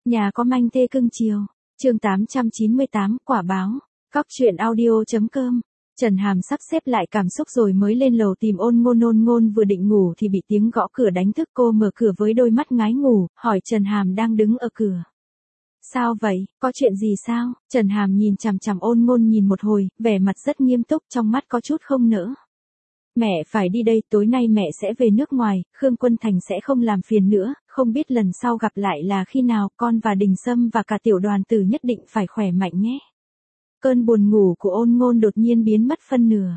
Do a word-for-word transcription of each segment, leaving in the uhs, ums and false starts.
Nhà có manh thê cưng chiều. Chương tám trăm chín mươi tám, quả báo. Cóc truyện audio chấm com. Trần Hàm sắp xếp lại cảm xúc rồi mới lên lầu tìm Ôn Ngôn. Ôn Ngôn vừa định ngủ thì bị tiếng gõ cửa đánh thức. Cô mở cửa với đôi mắt ngái ngủ, hỏi Trần Hàm đang đứng ở cửa. Sao vậy, có chuyện gì sao? Trần Hàm nhìn chằm chằm Ôn Ngôn nhìn một hồi, vẻ mặt rất nghiêm túc, trong mắt có chút không nỡ. Mẹ phải đi đây, tối nay mẹ sẽ về nước ngoài, Khương Quân Thành sẽ không làm phiền nữa, không biết lần sau gặp lại là khi nào, con và Đình Sâm và cả tiểu đoàn tử nhất định phải khỏe mạnh nhé. Cơn buồn ngủ của Ôn Ngôn đột nhiên biến mất phân nửa.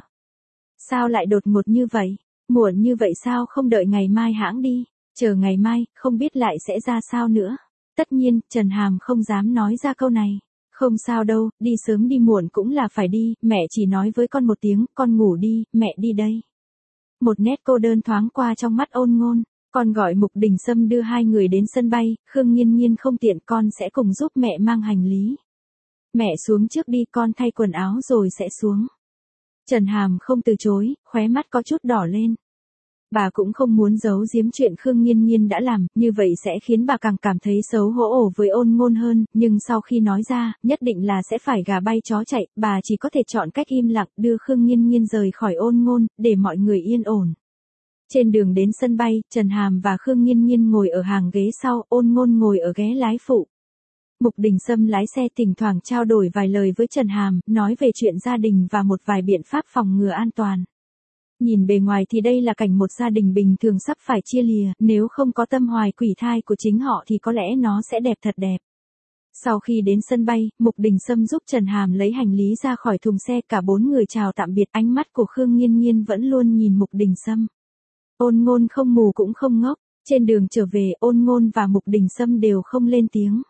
Sao lại đột ngột như vậy? Muộn như vậy sao không đợi ngày mai hãng đi? Chờ ngày mai, không biết lại sẽ ra sao nữa. Tất nhiên, Trần Hàm không dám nói ra câu này. Không sao đâu, đi sớm đi muộn cũng là phải đi, mẹ chỉ nói với con một tiếng, con ngủ đi, mẹ đi đây. Một nét cô đơn thoáng qua trong mắt Ôn Ngôn, con gọi Mục Đình Sâm đưa hai người đến sân bay, Khương Nghiên Nghiên không tiện, con sẽ cùng giúp mẹ mang hành lý. Mẹ xuống trước đi, con thay quần áo rồi sẽ xuống. Trần Hàm không từ chối, khóe mắt có chút đỏ lên. Bà cũng không muốn giấu giếm chuyện Khương Nghiên Nghiên đã làm, như vậy sẽ khiến bà càng cảm thấy xấu hổ với Ôn Ngôn hơn, nhưng sau khi nói ra, nhất định là sẽ phải gà bay chó chạy, bà chỉ có thể chọn cách im lặng, đưa Khương Nghiên Nghiên rời khỏi Ôn Ngôn, để mọi người yên ổn. Trên đường đến sân bay, Trần Hàm và Khương Nghiên Nghiên ngồi ở hàng ghế sau, Ôn Ngôn ngồi ở ghế lái phụ. Mục Đình Sâm lái xe thỉnh thoảng trao đổi vài lời với Trần Hàm, nói về chuyện gia đình và một vài biện pháp phòng ngừa an toàn. Nhìn bề ngoài thì đây là cảnh một gia đình bình thường sắp phải chia lìa, nếu không có tâm hoài quỷ thai của chính họ thì có lẽ nó sẽ đẹp thật đẹp. Sau khi đến sân bay, Mục Đình Sâm giúp Trần Hàm lấy hành lý ra khỏi thùng xe, cả bốn người chào tạm biệt, ánh mắt của Khương Nghiên Nghiên vẫn luôn nhìn Mục Đình Sâm. Ôn Ngôn không mù cũng không ngốc, trên đường trở về Ôn Ngôn và Mục Đình Sâm đều không lên tiếng.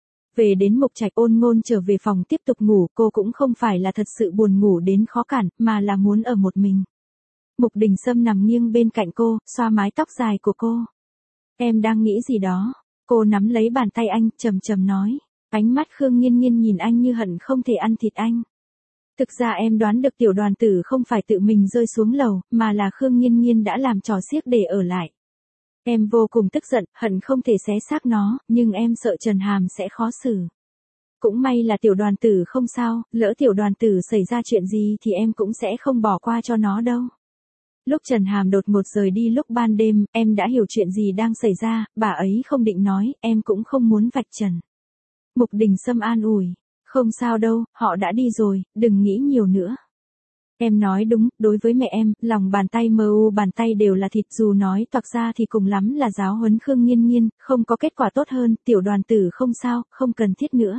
Về đến Mục Trạch, Ôn Ngôn trở về phòng tiếp tục ngủ, cô cũng không phải là thật sự buồn ngủ đến khó cản, mà là muốn ở một mình. Mục Đình Sâm nằm nghiêng bên cạnh cô, xoa mái tóc dài của cô. Em đang nghĩ gì đó? Cô nắm lấy bàn tay anh, trầm trầm nói. Ánh mắt Khương Nghiên Nghiên nhìn anh như hận không thể ăn thịt anh. Thực ra em đoán được tiểu đoàn tử không phải tự mình rơi xuống lầu, mà là Khương Nghiên Nghiên đã làm trò xiếc để ở lại. Em vô cùng tức giận, hận không thể xé xác nó, nhưng em sợ Trần Hàm sẽ khó xử. Cũng may là tiểu đoàn tử không sao, lỡ tiểu đoàn tử xảy ra chuyện gì thì em cũng sẽ không bỏ qua cho nó đâu. Lúc Trần Hàm đột ngột rời đi lúc ban đêm, em đã hiểu chuyện gì đang xảy ra, bà ấy không định nói, em cũng không muốn vạch trần. Mục Đình Sâm an ủi, không sao đâu, họ đã đi rồi, đừng nghĩ nhiều nữa. Em nói đúng, đối với mẹ em, lòng bàn tay mờ u bàn tay đều là thịt, dù nói toạc ra thì cùng lắm là giáo huấn Khương Nghiên Nghiên, không có kết quả tốt hơn, tiểu đoàn tử không sao, không cần thiết nữa.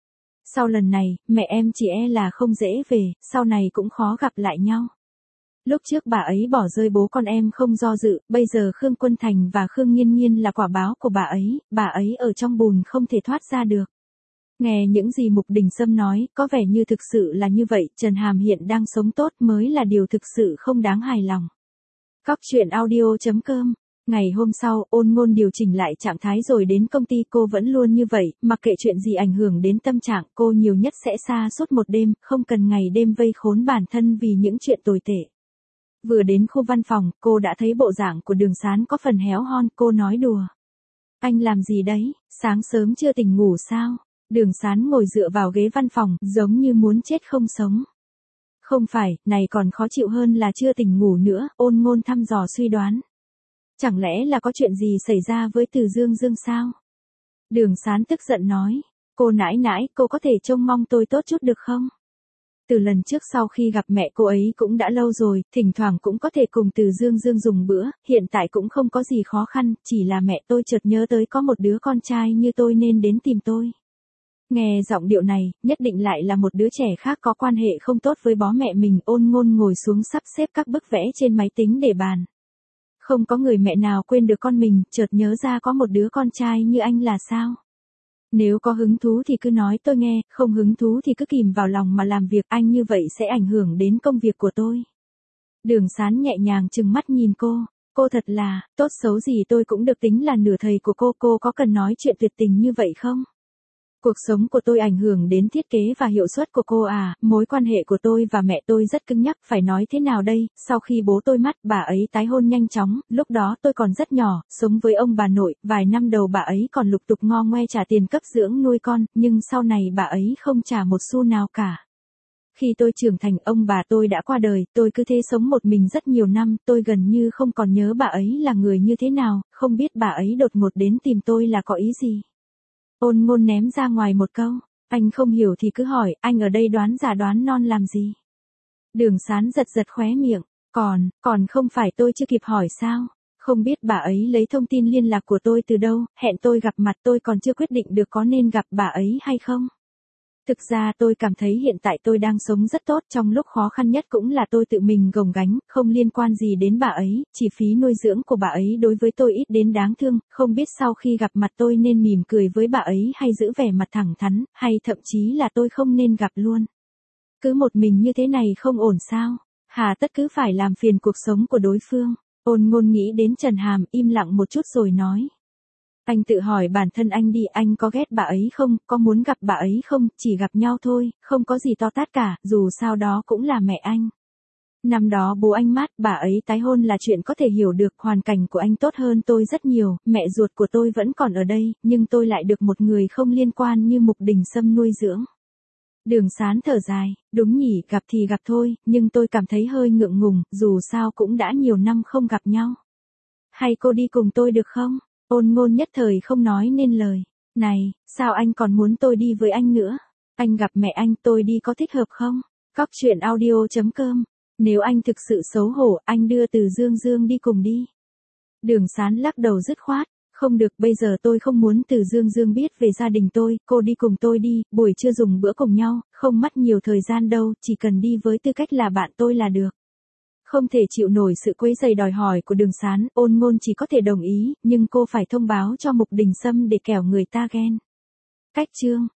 Sau lần này, mẹ em chỉ e là không dễ về, sau này cũng khó gặp lại nhau. Lúc trước bà ấy bỏ rơi bố con em không do dự, bây giờ Khương Quân Thành và Khương Nghiên Nghiên là quả báo của bà ấy, bà ấy ở trong bùn không thể thoát ra được. Nghe những gì Mục Đình Sâm nói, có vẻ như thực sự là như vậy, Trần Hàm hiện đang sống tốt mới là điều thực sự không đáng hài lòng. Cóc truyện audio chấm com. Ngày hôm sau, Ôn Ngôn điều chỉnh lại trạng thái rồi đến công ty, cô vẫn luôn như vậy, mặc kệ chuyện gì ảnh hưởng đến tâm trạng, cô nhiều nhất sẽ xa suốt một đêm, không cần ngày đêm vây khốn bản thân vì những chuyện tồi tệ. Vừa đến khu văn phòng, cô đã thấy bộ dạng của Đường Sán có phần héo hon, cô nói đùa. Anh làm gì đấy, sáng sớm chưa tỉnh ngủ sao? Đường Sán ngồi dựa vào ghế văn phòng, giống như muốn chết không sống. Không phải, này còn khó chịu hơn là chưa tỉnh ngủ nữa, Ôn Ngôn thăm dò suy đoán. Chẳng lẽ là có chuyện gì xảy ra với Từ Dương Dương sao? Đường Sán tức giận nói, cô nãi nãi, cô có thể trông mong tôi tốt chút được không? Từ lần trước sau khi gặp mẹ cô ấy cũng đã lâu rồi, thỉnh thoảng cũng có thể cùng Từ Dương Dương dùng bữa, hiện tại cũng không có gì khó khăn, chỉ là mẹ tôi chợt nhớ tới có một đứa con trai như tôi nên đến tìm tôi. Nghe giọng điệu này, nhất định lại là một đứa trẻ khác có quan hệ không tốt với bố mẹ mình. Ôn Ngôn ngồi xuống sắp xếp các bức vẽ trên máy tính để bàn. Không có người mẹ nào quên được con mình, chợt nhớ ra có một đứa con trai như anh là sao? Nếu có hứng thú thì cứ nói tôi nghe, không hứng thú thì cứ kìm vào lòng mà làm việc, anh như vậy sẽ ảnh hưởng đến công việc của tôi. Đường Sán nhẹ nhàng trừng mắt nhìn cô, cô thật là, tốt xấu gì tôi cũng được tính là nửa thầy của cô, cô có cần nói chuyện tuyệt tình như vậy không? Cuộc sống của tôi ảnh hưởng đến thiết kế và hiệu suất của cô à, mối quan hệ của tôi và mẹ tôi rất cứng nhắc, phải nói thế nào đây, sau khi bố tôi mất, bà ấy tái hôn nhanh chóng, lúc đó tôi còn rất nhỏ, sống với ông bà nội, vài năm đầu bà ấy còn lục tục ngo ngoe trả tiền cấp dưỡng nuôi con, nhưng sau này bà ấy không trả một xu nào cả. Khi tôi trưởng thành ông bà tôi đã qua đời, tôi cứ thế sống một mình rất nhiều năm, tôi gần như không còn nhớ bà ấy là người như thế nào, không biết bà ấy đột ngột đến tìm tôi là có ý gì. Ôn Ngôn ném ra ngoài một câu, anh không hiểu thì cứ hỏi, anh ở đây đoán già đoán non làm gì. Đường Sán giật giật khóe miệng, còn, còn không phải tôi chưa kịp hỏi sao, không biết bà ấy lấy thông tin liên lạc của tôi từ đâu, hẹn tôi gặp mặt tôi còn chưa quyết định được có nên gặp bà ấy hay không. Thực ra tôi cảm thấy hiện tại tôi đang sống rất tốt, trong lúc khó khăn nhất cũng là tôi tự mình gồng gánh, không liên quan gì đến bà ấy, chi phí nuôi dưỡng của bà ấy đối với tôi ít đến đáng thương, không biết sau khi gặp mặt tôi nên mỉm cười với bà ấy hay giữ vẻ mặt thẳng thắn, hay thậm chí là tôi không nên gặp luôn. Cứ một mình như thế này không ổn sao, hà tất cứ phải làm phiền cuộc sống của đối phương. Ôn Ngôn nghĩ đến Trần Hàm, im lặng một chút rồi nói. Anh tự hỏi bản thân anh đi, anh có ghét bà ấy không, có muốn gặp bà ấy không, chỉ gặp nhau thôi, không có gì to tát cả, dù sao đó cũng là mẹ anh. Năm đó bố anh mất, bà ấy tái hôn là chuyện có thể hiểu được, hoàn cảnh của anh tốt hơn tôi rất nhiều, mẹ ruột của tôi vẫn còn ở đây, nhưng tôi lại được một người không liên quan như Mục Đình Sâm nuôi dưỡng. Đường Sán thở dài, đúng nhỉ, gặp thì gặp thôi, nhưng tôi cảm thấy hơi ngượng ngùng, dù sao cũng đã nhiều năm không gặp nhau. Hay cô đi cùng tôi được không? Ôn Ngôn nhất thời không nói nên lời. Này, sao anh còn muốn tôi đi với anh nữa? Anh gặp mẹ anh, tôi đi có thích hợp không? Cóc truyện audio chấm com. Nếu anh thực sự xấu hổ, anh đưa Từ Dương Dương đi cùng đi. Đường Sán lắc đầu dứt khoát. Không được, bây giờ tôi không muốn Từ Dương Dương biết về gia đình tôi, cô đi cùng tôi đi, buổi trưa dùng bữa cùng nhau, không mất nhiều thời gian đâu, chỉ cần đi với tư cách là bạn tôi là được. Không thể chịu nổi sự quấy rầy đòi hỏi của Đường Sán, Ôn Ngôn chỉ có thể đồng ý, nhưng cô phải thông báo cho Mục Đình Sâm để kẻo người ta ghen. Cách chương